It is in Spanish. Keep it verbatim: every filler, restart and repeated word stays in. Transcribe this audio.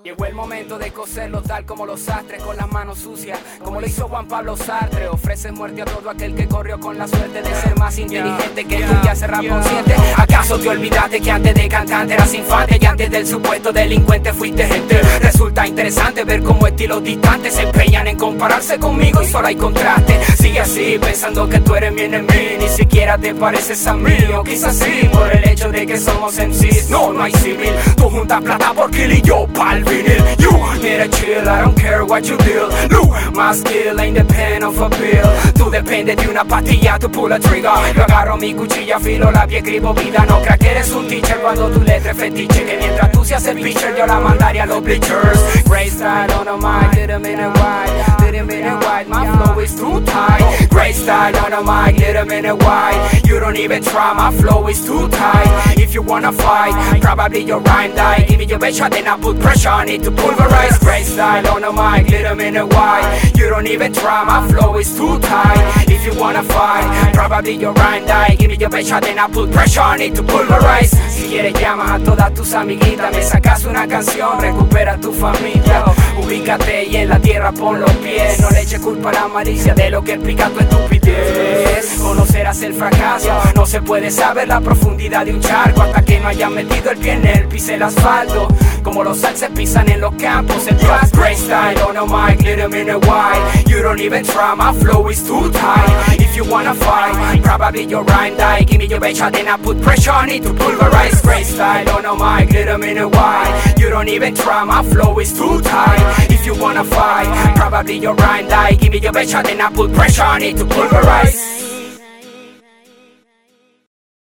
Llegó el momento de coserlo tal como los sastres, con las manos sucias, como lo hizo Juan Pablo Sartre. Ofrece muerte a todo aquel que corrió con la suerte de ser más inteligente que tú y hacer rap consciente. ¿Acaso te olvidaste que antes de cantante eras infante y antes del supuesto delincuente fuiste gente? Resulta interesante ver cómo estilos distantes se empeñan en compararse conmigo y solo hay contraste. Sigue así pensando que tú eres mi enemigo, ni siquiera te pareces a mí, o quizás sí por el hecho de que somos M Cs. No, no hay civil, tú juntas plata por kill y yo pa'l vinil. You need a chill, I don't care what you deal. Look, my skill ain't the pen of a pill. Tú dependes de una pastilla, tú pull a trigger. Yo agarro mi cuchilla, filo la pie, escribo vida. No creas que eres un teacher cuando tu letra es fetiche, que mientras tú seas el pitcher yo la mandaría a los bleachers. Great style on a mic, little minute wide, little minute wide, my flow is too tight. Great style on a mic, little minute wide. You don't even try, my flow is too tight. If you wanna fight, probably your rhyme die. Give me your best shot, then I put pressure on it to pulverize. Great style on a mic, little minute wide. You don't even try, my flow is too tight. If you wanna fight, probably your rhyme die. Give me your best shot, then I put pressure on it to pulverize. Si quieres llamas a todas tus amiguitas, me sacas una canción, recupera tu familia. Ubícate y en la tierra pon los pies. No le eches culpa a la malicia de lo que explica tu estupidez. Conocerás el fracaso, no se puede saber la profundidad de un charco hasta que no hayas metido el pie en él, pise el asfalto. Como los salses pisan en los campos, el trap. Great style on a mic, little minute wide. You don't even try, my flow is too tight. If you wanna fight, probably your rhyme die. Give me your best shot, then I put pressure on it to pulverize. Great style on a mic, little minute wide. You don't even try, my flow is too tight. If you wanna fight, probably your rhyme die. Give me your best shot, then I put pressure on it to pulverize.